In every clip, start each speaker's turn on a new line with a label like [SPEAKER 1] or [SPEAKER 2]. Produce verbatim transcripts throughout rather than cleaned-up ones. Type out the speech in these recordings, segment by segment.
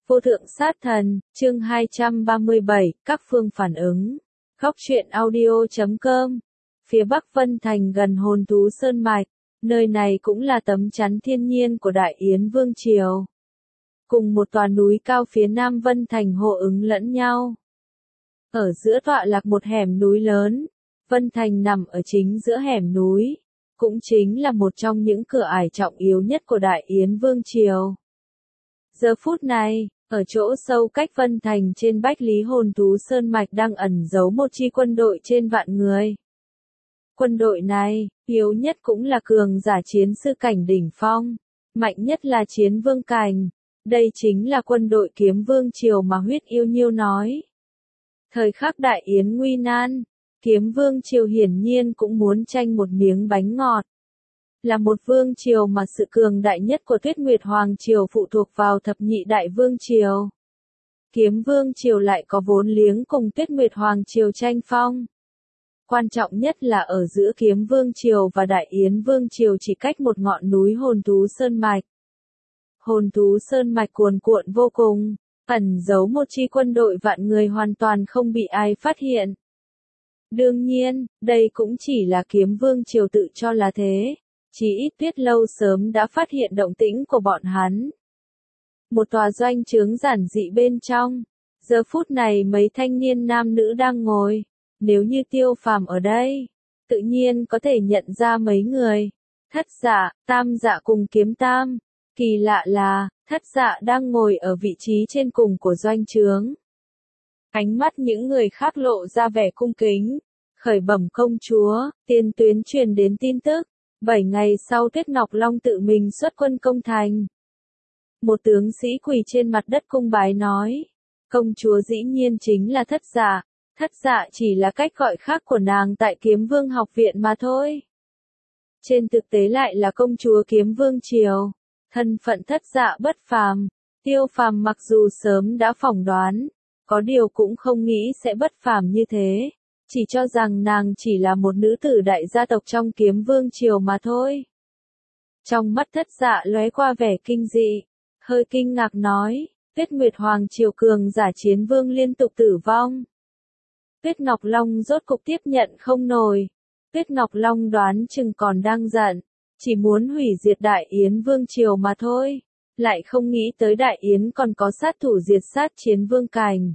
[SPEAKER 1] Vô thượng sát thần, chương hai trăm ba mươi bảy, các phương phản ứng. Góc truyện audio chấm com. Phía bắc Vân Thành gần Hồn Thú Sơn Mạch, nơi này cũng là tấm chắn thiên nhiên của Đại Yến Vương Triều. Cùng một tòa núi cao phía nam Vân Thành hộ ứng lẫn nhau. Ở giữa tọa lạc một hẻm núi lớn, Vân Thành nằm ở chính giữa hẻm núi, cũng chính là một trong những cửa ải trọng yếu nhất của Đại Yến Vương Triều. Giờ phút này, ở chỗ sâu cách Vân Thành trên Bách Lý Hồn Thú Sơn Mạch đang ẩn giấu một chi quân đội trên vạn người. Quân đội này, yếu nhất cũng là cường giả chiến sư cảnh đỉnh phong, mạnh nhất là chiến vương cảnh. Đây chính là quân đội Kiếm Vương Triều mà Huyết Yêu Nhiêu nói. Thời khắc Đại Yến nguy nan, Kiếm Vương Triều hiển nhiên cũng muốn tranh một miếng bánh ngọt. Là một vương triều mà sự cường đại nhất của Tuyết Nguyệt Hoàng Triều phụ thuộc vào thập nhị đại vương triều. Kiếm Vương Triều lại có vốn liếng cùng Tuyết Nguyệt Hoàng Triều tranh phong. Quan trọng nhất là ở giữa Kiếm Vương Triều và Đại Yến Vương Triều chỉ cách một ngọn núi Hồn Thú Sơn Mạch. Hồn Thú Sơn Mạch cuồn cuộn vô cùng, ẩn giấu một chi quân đội vạn người hoàn toàn không bị ai phát hiện. Đương nhiên, đây cũng chỉ là Kiếm Vương Triều tự cho là thế. Chỉ ít Tuyết Lâu sớm đã phát hiện động tĩnh của bọn hắn. Một tòa doanh trướng giản dị bên trong. Giờ phút này mấy thanh niên nam nữ đang ngồi. Nếu như Tiêu Phàm ở đây, tự nhiên có thể nhận ra mấy người. Thất Dạ, Tam Dạ cùng Kiếm Tam. Kỳ lạ là, Thất Dạ đang ngồi ở vị trí trên cùng của doanh trướng. Ánh mắt những người khác lộ ra vẻ cung kính. Khởi bẩm công chúa, tiền tuyến truyền đến tin tức. Bảy ngày sau Tuyết Ngọc Long tự mình xuất quân công thành. Một tướng sĩ quỳ trên mặt đất cung bái nói. Công chúa dĩ nhiên chính là Thất Dạ. Thất Dạ chỉ là cách gọi khác của nàng tại Kiếm Vương học viện mà thôi. Trên thực tế lại là công chúa Kiếm Vương Triều. Thân phận Thất Dạ bất phàm. Tiêu Phàm mặc dù sớm đã phỏng đoán, có điều cũng không nghĩ sẽ bất phàm như thế. Chỉ cho rằng nàng chỉ là một nữ tử đại gia tộc trong Kiếm Vương Triều mà thôi. Trong mắt Thất Dạ lóe qua vẻ kinh dị, hơi kinh ngạc nói, Tuyết Nguyệt Hoàng Triều cường giả chiến vương liên tục tử vong. Tuyết Ngọc Long rốt cục tiếp nhận không nổi. Tuyết Ngọc Long đoán chừng còn đang giận, chỉ muốn hủy diệt Đại Yến Vương Triều mà thôi, lại không nghĩ tới Đại Yến còn có sát thủ diệt sát chiến vương cảnh.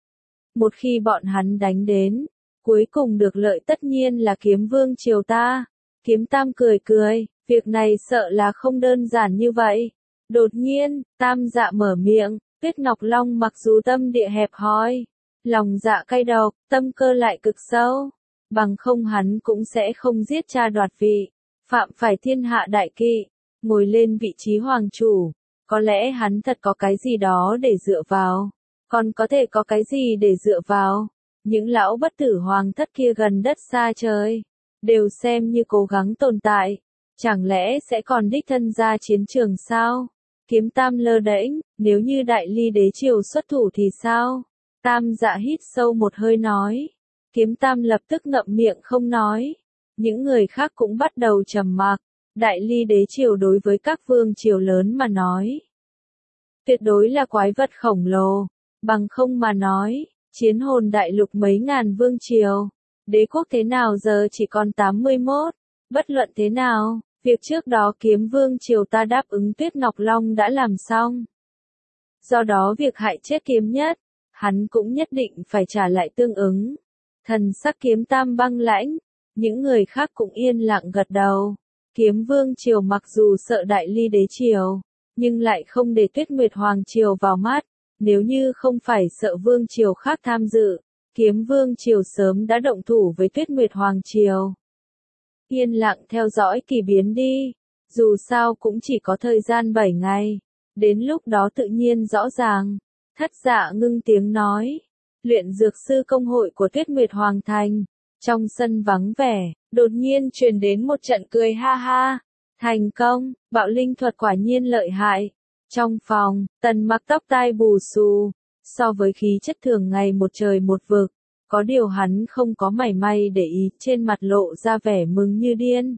[SPEAKER 1] Một khi bọn hắn đánh đến, cuối cùng được lợi tất nhiên là Kiếm Vương Triều ta. Kiếm Tam cười cười, việc này sợ là không đơn giản như vậy. Đột nhiên, Tam Dạ mở miệng, Tuyết Ngọc Long mặc dù tâm địa hẹp hòi, lòng dạ cay độc, tâm cơ lại cực sâu, bằng không hắn cũng sẽ không giết cha đoạt vị, phạm phải thiên hạ đại kỵ, ngồi lên vị trí hoàng chủ. Có lẽ hắn thật có cái gì đó để dựa vào, còn có thể có cái gì để dựa vào. Những lão bất tử hoàng thất kia gần đất xa trời, đều xem như cố gắng tồn tại, chẳng lẽ sẽ còn đích thân ra chiến trường sao? Kiếm Tam lơ đễnh, nếu như Đại Ly đế triều xuất thủ thì sao? Tam Dạ hít sâu một hơi nói. Kiếm Tam lập tức ngậm miệng không nói. Những người khác cũng bắt đầu trầm mặc. Đại Ly đế triều đối với các vương triều lớn mà nói, tuyệt đối là quái vật khổng lồ, bằng không mà nói. Chiến hồn đại lục mấy ngàn vương triều, đế quốc thế nào giờ chỉ còn tám mươi mốt, bất luận thế nào, việc trước đó Kiếm Vương Triều ta đáp ứng Tuyết Ngọc Long đã làm xong. Do đó việc hại chết Kiếm Nhất, hắn cũng nhất định phải trả lại tương ứng. Thần sắc Kiếm Tam băng lãnh, những người khác cũng yên lặng gật đầu. Kiếm Vương Triều mặc dù sợ Đại Ly đế triều, nhưng lại không để Tuyết Nguyệt Hoàng Triều vào mắt. Nếu như không phải sợ vương triều khác tham dự, Kiếm Vương Triều sớm đã động thủ với Tuyết Nguyệt Hoàng Triều. Yên lặng theo dõi kỳ biến đi, dù sao cũng chỉ có thời gian bảy ngày, đến lúc đó tự nhiên rõ ràng. Thất Dạ ngưng tiếng nói, luyện dược sư công hội của Tuyết Nguyệt Hoàng Thành, trong sân vắng vẻ, đột nhiên truyền đến một trận cười ha ha, thành công, bạo linh thuật quả nhiên lợi hại. Trong phòng, Tần Mặc tóc tai bù xù, so với khí chất thường ngày một trời một vực, có điều hắn không có mảy may để ý, trên mặt lộ ra vẻ mừng như điên.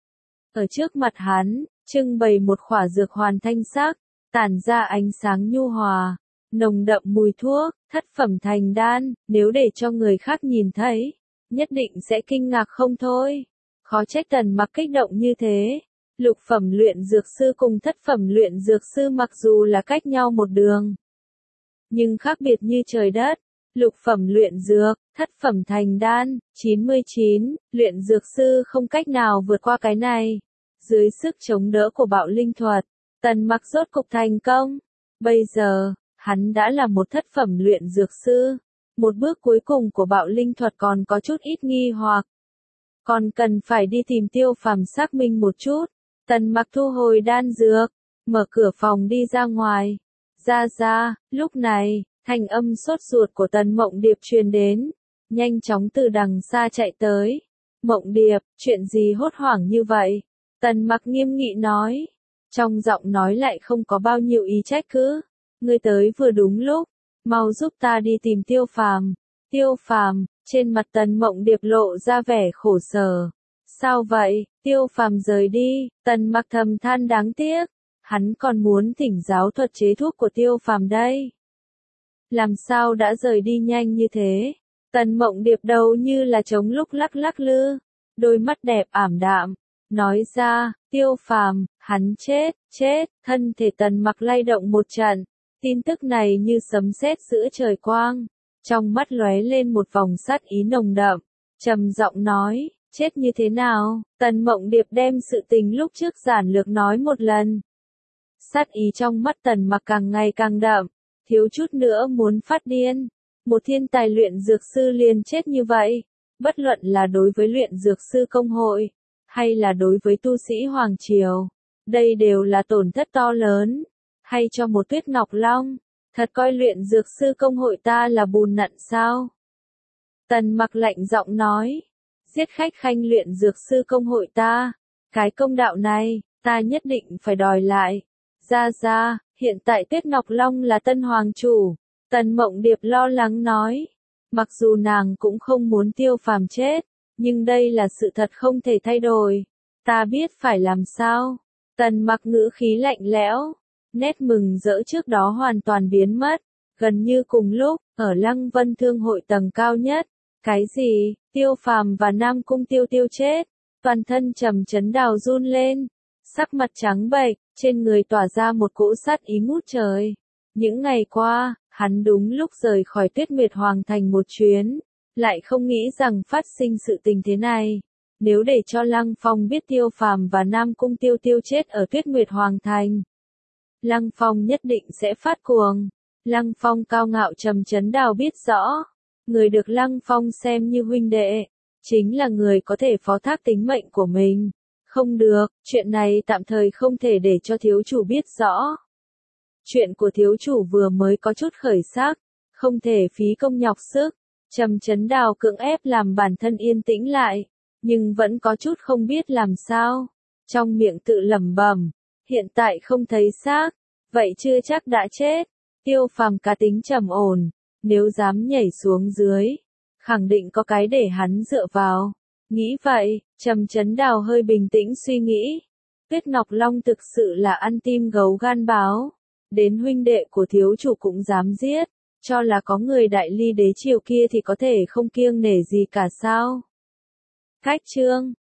[SPEAKER 1] Ở trước mặt hắn, trưng bày một khỏa dược hoàn thanh sắc, tản ra ánh sáng nhu hòa, nồng đậm mùi thuốc, thất phẩm thành đan, nếu để cho người khác nhìn thấy, nhất định sẽ kinh ngạc không thôi. Khó trách Tần Mặc kích động như thế. Lục phẩm luyện dược sư cùng thất phẩm luyện dược sư mặc dù là cách nhau một đường, nhưng khác biệt như trời đất. Lục phẩm luyện dược, thất phẩm thành đan, chín mươi chín, luyện dược sư không cách nào vượt qua cái này. Dưới sức chống đỡ của bạo linh thuật, Tần Mặc rốt cục thành công. Bây giờ, hắn đã là một thất phẩm luyện dược sư. Một bước cuối cùng của bạo linh thuật còn có chút ít nghi hoặc. Còn cần phải đi tìm Tiêu Phàm xác minh một chút. Tần Mặc thu hồi đan dược, mở cửa phòng đi ra ngoài. Ra ra, lúc này, thanh âm sốt ruột của Tần Mộng Điệp truyền đến, nhanh chóng từ đằng xa chạy tới. Mộng Điệp, chuyện gì hốt hoảng như vậy? Tần Mặc nghiêm nghị nói, trong giọng nói lại không có bao nhiêu ý trách cứ. Ngươi tới vừa đúng lúc, mau giúp ta đi tìm Tiêu Phàm. Tiêu Phàm, trên mặt Tần Mộng Điệp lộ ra vẻ khổ sở. Sao vậy? Tiêu Phàm rời đi, Tần Mặc thầm than đáng tiếc, hắn còn muốn thỉnh giáo thuật chế thuốc của Tiêu Phàm đây. Làm sao đã rời đi nhanh như thế? Tần Mộng Điệp đầu như là trống lúc lắc lắc lư, đôi mắt đẹp ảm đạm, nói ra, Tiêu Phàm, hắn chết, chết, thân thể Tần Mặc lay động một trận, tin tức này như sấm sét giữa trời quang, trong mắt lóe lên một vòng sát ý nồng đậm, trầm giọng nói, chết như thế nào? Tần Mộng Điệp đem sự tình lúc trước giản lược nói một lần. Sát ý trong mắt Tần Mặc càng ngày càng đậm, thiếu chút nữa muốn phát điên. Một thiên tài luyện dược sư liền chết như vậy, bất luận là đối với luyện dược sư công hội, hay là đối với tu sĩ Hoàng Triều, đây đều là tổn thất to lớn. Hay cho một Tuyết Ngọc Long, thật coi luyện dược sư công hội ta là bùn nặn sao? Tần Mặc lạnh giọng nói, giết khách khanh luyện dược sư công hội ta, cái công đạo này, ta nhất định phải đòi lại. Ra ra, hiện tại Tuyết Ngọc Long là tân hoàng chủ. Tần Mộng Điệp lo lắng nói, mặc dù nàng cũng không muốn Tiêu Phàm chết, nhưng đây là sự thật không thể thay đổi. Ta biết phải làm sao. Tần Mặc ngữ khí lạnh lẽo, nét mừng rỡ trước đó hoàn toàn biến mất. Gần như cùng lúc, ở Lăng Vân Thương hội tầng cao nhất, cái gì? Tiêu Phàm và Nam Cung Tiêu Tiêu chết. Toàn thân Trầm Chấn Đào run lên, sắc mặt trắng bệch, trên người tỏa ra một cỗ sát ý ngút trời. Những ngày qua, hắn đúng lúc rời khỏi Tuyết Nguyệt Hoàng thành một chuyến, lại không nghĩ rằng phát sinh sự tình thế này. Nếu để cho Lăng Phong biết Tiêu Phàm và Nam Cung Tiêu Tiêu chết ở Tuyết Nguyệt Hoàng thành, Lăng Phong nhất định sẽ phát cuồng. Lăng Phong cao ngạo Trầm Chấn Đào biết rõ, người được Lăng Phong xem như huynh đệ, chính là người có thể phó thác tính mệnh của mình. Không được, chuyện này tạm thời không thể để cho thiếu chủ biết rõ. Chuyện của thiếu chủ vừa mới có chút khởi sắc, không thể phí công nhọc sức. Trầm Chấn Đào cưỡng ép làm bản thân yên tĩnh lại, nhưng vẫn có chút không biết làm sao. Trong miệng tự lẩm bẩm, hiện tại không thấy xác, vậy chưa chắc đã chết. Tiêu Phàm cá tính trầm ổn, nếu dám nhảy xuống dưới, khẳng định có cái để hắn dựa vào. Nghĩ vậy, Trầm Chấn Đào hơi bình tĩnh suy nghĩ. Tuyết Ngọc Long thực sự là ăn tim gấu gan báo. Đến huynh đệ của thiếu chủ cũng dám giết, cho là có người đại ly đế triều kia thì có thể không kiêng nể gì cả sao. Cách chương